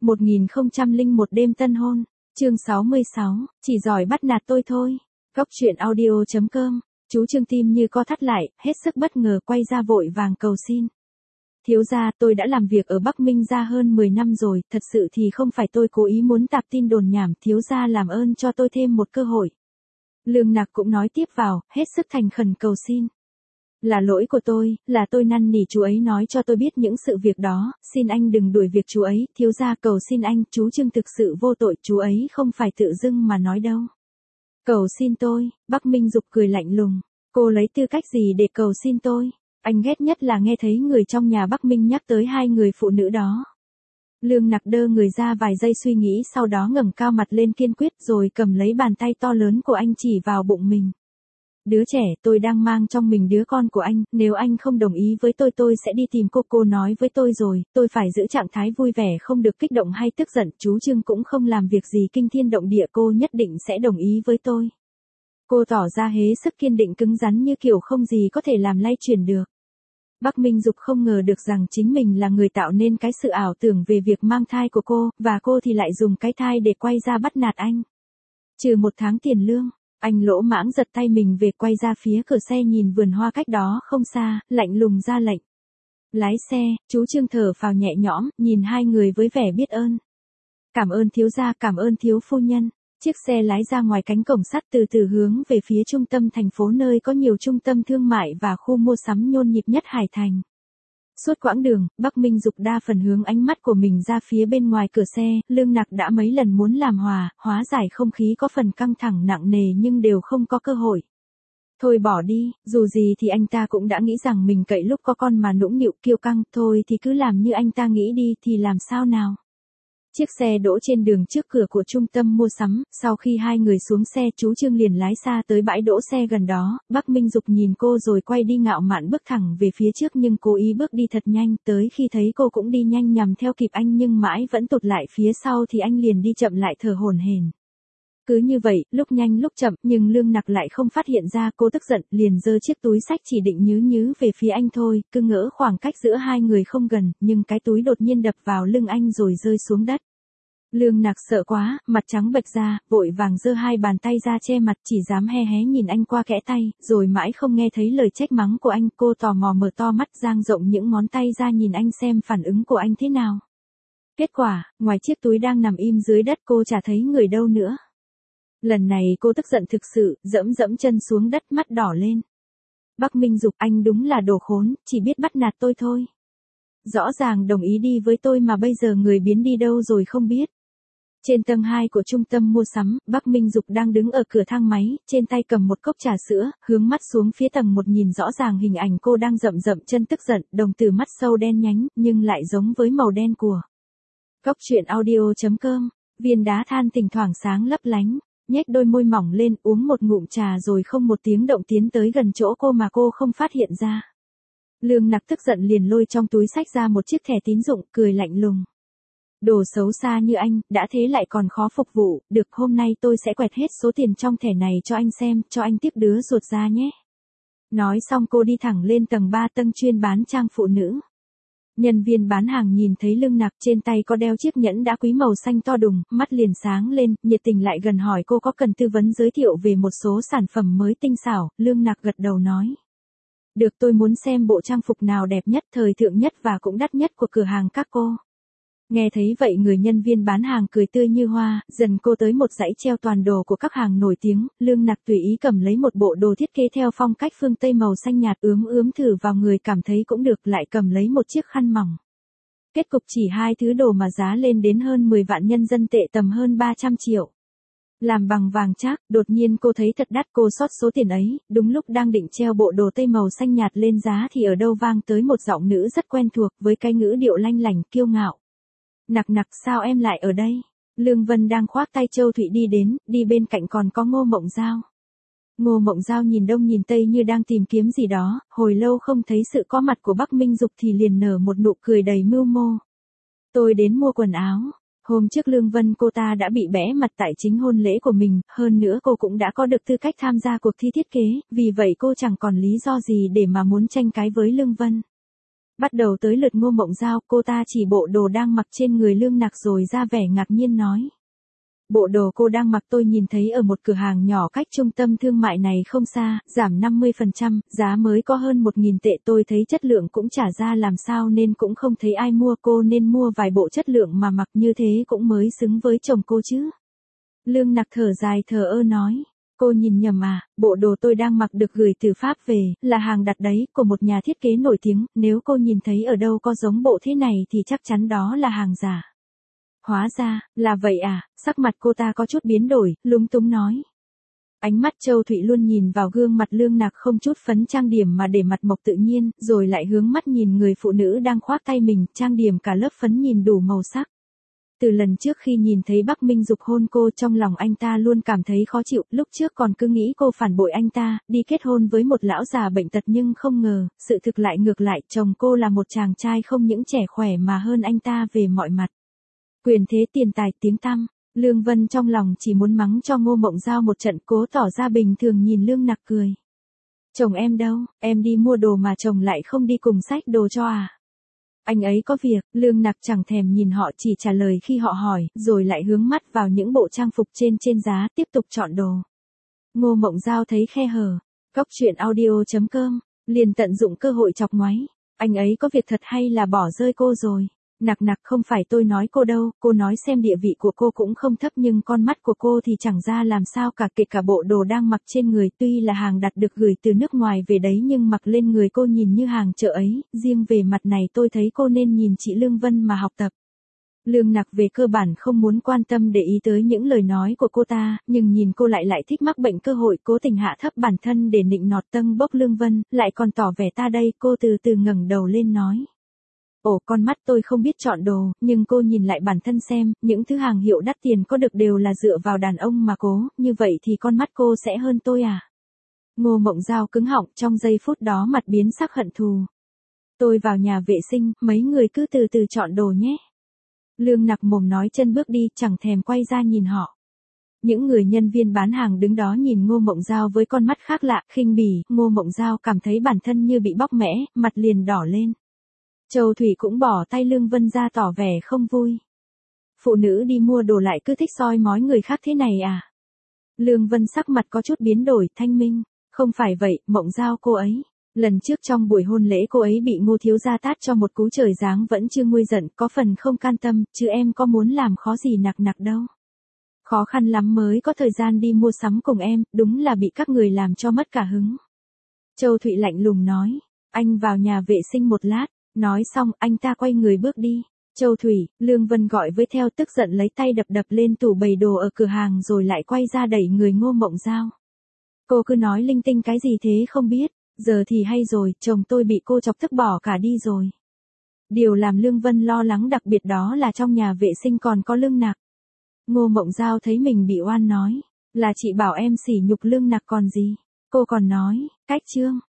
1001 đêm tân hôn, chương 66, chỉ giỏi bắt nạt tôi thôi. Góc truyện audio.com, chú Trương tim như co thắt lại, hết sức bất ngờ quay ra vội vàng cầu xin. Thiếu gia, tôi đã làm việc ở Bắc Minh gia hơn 10 năm rồi, thật sự thì không phải tôi cố ý muốn tạp tin đồn nhảm, thiếu gia làm ơn cho tôi thêm một cơ hội. Lương Nặc cũng nói tiếp vào, hết sức thành khẩn cầu xin. Là lỗi của tôi, là tôi năn nỉ chú ấy nói cho tôi biết những sự việc đó, xin anh đừng đuổi việc chú ấy, thiếu gia cầu xin anh, chú Trương thực sự vô tội, chú ấy không phải tự dưng mà nói đâu. Cầu xin tôi, Bắc Minh Dục cười lạnh lùng, cô lấy tư cách gì để cầu xin tôi, anh ghét nhất là nghe thấy người trong nhà Bắc Minh nhắc tới hai người phụ nữ đó. Lương Nặc đơ người ra vài giây suy nghĩ sau đó ngẩng cao mặt lên kiên quyết rồi cầm lấy bàn tay to lớn của anh chỉ vào bụng mình. Đứa trẻ, tôi đang mang trong mình đứa con của anh, nếu anh không đồng ý với tôi sẽ đi tìm cô nói với tôi rồi, tôi phải giữ trạng thái vui vẻ không được kích động hay tức giận, chú Trương cũng không làm việc gì kinh thiên động địa, cô nhất định sẽ đồng ý với tôi. Cô tỏ ra hết sức kiên định cứng rắn như kiểu không gì có thể làm lay chuyển được. Bắc Minh Dục không ngờ được rằng chính mình là người tạo nên cái sự ảo tưởng về việc mang thai của cô, và cô thì lại dùng cái thai để quay ra bắt nạt anh. Trừ 1 tháng tiền lương. Anh lỗ mãng giật tay mình về quay ra phía cửa xe nhìn vườn hoa cách đó không xa, lạnh lùng ra lệnh. Lái xe, chú Trương thở phào nhẹ nhõm, nhìn hai người với vẻ biết ơn. Cảm ơn thiếu gia, cảm ơn thiếu phu nhân. Chiếc xe lái ra ngoài cánh cổng sắt từ từ hướng về phía trung tâm thành phố nơi có nhiều trung tâm thương mại và khu mua sắm nhộn nhịp nhất Hải Thành. Suốt quãng đường, Bắc Minh Dục đa phần hướng ánh mắt của mình ra phía bên ngoài cửa xe, Lương Nặc đã mấy lần muốn làm hóa giải không khí có phần căng thẳng nặng nề nhưng đều không có cơ hội. Thôi bỏ đi, dù gì thì anh ta cũng đã nghĩ rằng mình cậy lúc có con mà nũng nịu kiêu căng, thôi thì cứ làm như anh ta nghĩ đi thì làm sao nào. Chiếc xe đỗ trên đường trước cửa của trung tâm mua sắm, sau khi hai người xuống xe chú Trương liền lái xa tới bãi đỗ xe gần đó, Bắc Minh Dục nhìn cô rồi quay đi ngạo mạn bước thẳng về phía trước nhưng cố ý bước đi thật nhanh, tới khi thấy cô cũng đi nhanh nhằm theo kịp anh nhưng mãi vẫn tụt lại phía sau thì anh liền đi chậm lại thở hổn hển. Cứ như vậy, lúc nhanh lúc chậm, nhưng Lương Nặc lại không phát hiện ra, cô tức giận, liền giơ chiếc túi xách chỉ định nhứ về phía anh thôi, cứ ngỡ khoảng cách giữa hai người không gần, nhưng cái túi đột nhiên đập vào lưng anh rồi rơi xuống đất. Lương Nặc sợ quá, mặt trắng bệch ra, vội vàng giơ hai bàn tay ra che mặt, chỉ dám hé hé nhìn anh qua kẽ tay, rồi mãi không nghe thấy lời trách mắng của anh, cô tò mò mở to mắt dang rộng những ngón tay ra nhìn anh xem phản ứng của anh thế nào. Kết quả, ngoài chiếc túi đang nằm im dưới đất cô chả thấy người đâu nữa. Lần này cô tức giận thực sự, dẫm chân xuống đất mắt đỏ lên. Bắc Minh Dục, anh đúng là đồ khốn, chỉ biết bắt nạt tôi thôi. Rõ ràng đồng ý đi với tôi mà bây giờ người biến đi đâu rồi không biết. Trên tầng 2 của trung tâm mua sắm, Bắc Minh Dục đang đứng ở cửa thang máy, trên tay cầm một cốc trà sữa, hướng mắt xuống phía tầng 1 nhìn rõ ràng hình ảnh cô đang dậm chân tức giận, đồng tử mắt sâu đen nhánh, nhưng lại giống với màu đen của. Góc truyện audio.com, viên đá than thỉnh thoảng sáng lấp lánh, nhếch đôi môi mỏng lên uống một ngụm trà rồi không một tiếng động tiến tới gần chỗ cô mà cô không phát hiện ra. Lương Nặc tức giận liền lôi trong túi xách ra một chiếc thẻ tín dụng, cười lạnh lùng. Đồ xấu xa như anh, đã thế lại còn khó phục vụ, được hôm nay tôi sẽ quẹt hết số tiền trong thẻ này cho anh xem, cho anh tiếp đứa ruột ra nhé. Nói xong cô đi thẳng lên tầng 3 tầng chuyên bán trang phụ nữ. Nhân viên bán hàng nhìn thấy Lương Nặc trên tay có đeo chiếc nhẫn đá quý màu xanh to đùng, mắt liền sáng lên, nhiệt tình lại gần hỏi cô có cần tư vấn giới thiệu về một số sản phẩm mới tinh xảo, Lương Nặc gật đầu nói. Được, tôi muốn xem bộ trang phục nào đẹp nhất, thời thượng nhất và cũng đắt nhất của cửa hàng các cô. Nghe thấy vậy người nhân viên bán hàng cười tươi như hoa, dần cô tới một dãy treo toàn đồ của các hàng nổi tiếng, Lương Nặc tùy ý cầm lấy một bộ đồ thiết kế theo phong cách phương Tây màu xanh nhạt ướm thử vào người cảm thấy cũng được lại cầm lấy một chiếc khăn mỏng. Kết cục chỉ hai thứ đồ mà giá lên đến hơn 10 vạn nhân dân tệ tầm hơn 300 triệu. Làm bằng vàng trác, đột nhiên cô thấy thật đắt cô xót số tiền ấy, đúng lúc đang định treo bộ đồ tây màu xanh nhạt lên giá thì ở đâu vang tới một giọng nữ rất quen thuộc với cái ngữ điệu lanh lảnh kiêu ngạo. Nặc sao em lại ở đây? Lương Vân đang khoác tay Châu Thụy đi đến, đi bên cạnh còn có Ngô Mộng Giao. Ngô Mộng Giao nhìn đông nhìn tây như đang tìm kiếm gì đó, hồi lâu không thấy sự có mặt của Bắc Minh Dục thì liền nở một nụ cười đầy mưu mô. Tôi đến mua quần áo. Hôm trước Lương Vân cô ta đã bị bẽ mặt tại chính hôn lễ của mình, hơn nữa cô cũng đã có được tư cách tham gia cuộc thi thiết kế, vì vậy cô chẳng còn lý do gì để mà muốn tranh cái với Lương Vân. Bắt đầu tới lượt Ngô Mộng Giao, cô ta chỉ bộ đồ đang mặc trên người Lương Nặc rồi ra vẻ ngạc nhiên nói. Bộ đồ cô đang mặc tôi nhìn thấy ở một cửa hàng nhỏ cách trung tâm thương mại này không xa, giảm 50%, giá mới có hơn 1.000 tệ, tôi thấy chất lượng cũng chả ra làm sao nên cũng không thấy ai mua, cô nên mua vài bộ chất lượng mà mặc như thế cũng mới xứng với chồng cô chứ. Lương Nặc thở dài thờ ơ nói. Cô nhìn nhầm à, bộ đồ tôi đang mặc được gửi từ Pháp về, là hàng đặt đấy, của một nhà thiết kế nổi tiếng, nếu cô nhìn thấy ở đâu có giống bộ thế này thì chắc chắn đó là hàng giả. Hóa ra, là vậy à, sắc mặt cô ta có chút biến đổi, lúng túng nói. Ánh mắt Châu Thụy luôn nhìn vào gương mặt Lương Nặc không chút phấn trang điểm mà để mặt mộc tự nhiên, rồi lại hướng mắt nhìn người phụ nữ đang khoác tay mình, trang điểm cả lớp phấn nhìn đủ màu sắc. Từ lần trước khi nhìn thấy Bắc Minh Dục hôn cô, trong lòng anh ta luôn cảm thấy khó chịu, lúc trước còn cứ nghĩ cô phản bội anh ta, đi kết hôn với một lão già bệnh tật, nhưng không ngờ, sự thực lại ngược lại, chồng cô là một chàng trai không những trẻ khỏe mà hơn anh ta về mọi mặt. Quyền thế, tiền tài, tiếng tăm, Lương Vân trong lòng chỉ muốn mắng cho Ngô Mộng Giao một trận, cố tỏ ra bình thường nhìn Lương Nặc cười. Chồng em đâu, em đi mua đồ mà chồng lại không đi cùng xách đồ cho à? Anh ấy có việc. Lương Nặc chẳng thèm nhìn họ, chỉ trả lời khi họ hỏi, rồi lại hướng mắt vào những bộ trang phục trên giá, tiếp tục chọn đồ. Ngô Mộng Giao thấy khe hở. Goctruyện.audio.com, liền tận dụng cơ hội chọc ngoáy. Anh ấy có việc thật hay là bỏ rơi cô rồi? Nặc, không phải tôi nói cô đâu, cô nói xem địa vị của cô cũng không thấp nhưng con mắt của cô thì chẳng ra làm sao cả, kể cả bộ đồ đang mặc trên người tuy là hàng đặt được gửi từ nước ngoài về đấy nhưng mặc lên người cô nhìn như hàng chợ ấy, riêng về mặt này tôi thấy cô nên nhìn chị Lương Vân mà học tập. Lương Nặc về cơ bản không muốn quan tâm để ý tới những lời nói của cô ta, nhưng nhìn cô lại thích mắc bệnh cơ hội, cố tình hạ thấp bản thân để nịnh nọt tâng bốc Lương Vân, lại còn tỏ vẻ ta đây, cô từ từ ngẩng đầu lên nói. Ồ, con mắt tôi không biết chọn đồ, nhưng cô nhìn lại bản thân xem, những thứ hàng hiệu đắt tiền có được đều là dựa vào đàn ông mà cố, như vậy thì con mắt cô sẽ hơn tôi à? Ngô Mộng Giao cứng họng, trong giây phút đó mặt biến sắc hận thù. Tôi vào nhà vệ sinh, mấy người cứ từ từ chọn đồ nhé. Lương Nặc mồm nói chân bước đi, chẳng thèm quay ra nhìn họ. Những người nhân viên bán hàng đứng đó nhìn Ngô Mộng Giao với con mắt khác lạ, khinh bỉ, Ngô Mộng Giao cảm thấy bản thân như bị bóc mẽ, mặt liền đỏ lên. Châu Thủy cũng bỏ tay Lương Vân ra tỏ vẻ không vui. Phụ nữ đi mua đồ lại cứ thích soi mói người khác thế này à? Lương Vân sắc mặt có chút biến đổi, thanh minh. Không phải vậy, Mộng Giao cô ấy. Lần trước trong buổi hôn lễ cô ấy bị Ngô thiếu gia tát cho một cú trời giáng vẫn chưa nguôi giận, có phần không can tâm, chứ em có muốn làm khó gì Nặc đâu. Khó khăn lắm mới có thời gian đi mua sắm cùng em, đúng là bị các người làm cho mất cả hứng. Châu Thụy lạnh lùng nói, anh vào nhà vệ sinh một lát. Nói xong, anh ta quay người bước đi. Châu Thủy, Lương Vân gọi với theo, tức giận lấy tay đập lên tủ bày đồ ở cửa hàng rồi lại quay ra đẩy người Ngô Mộng Giao. Cô cứ nói linh tinh cái gì thế không biết, giờ thì hay rồi, chồng tôi bị cô chọc tức bỏ cả đi rồi. Điều làm Lương Vân lo lắng đặc biệt đó là trong nhà vệ sinh còn có Lương Nặc. Ngô Mộng Giao thấy mình bị oan nói, là chị bảo em sỉ nhục Lương Nặc còn gì. Cô còn nói, cách chương.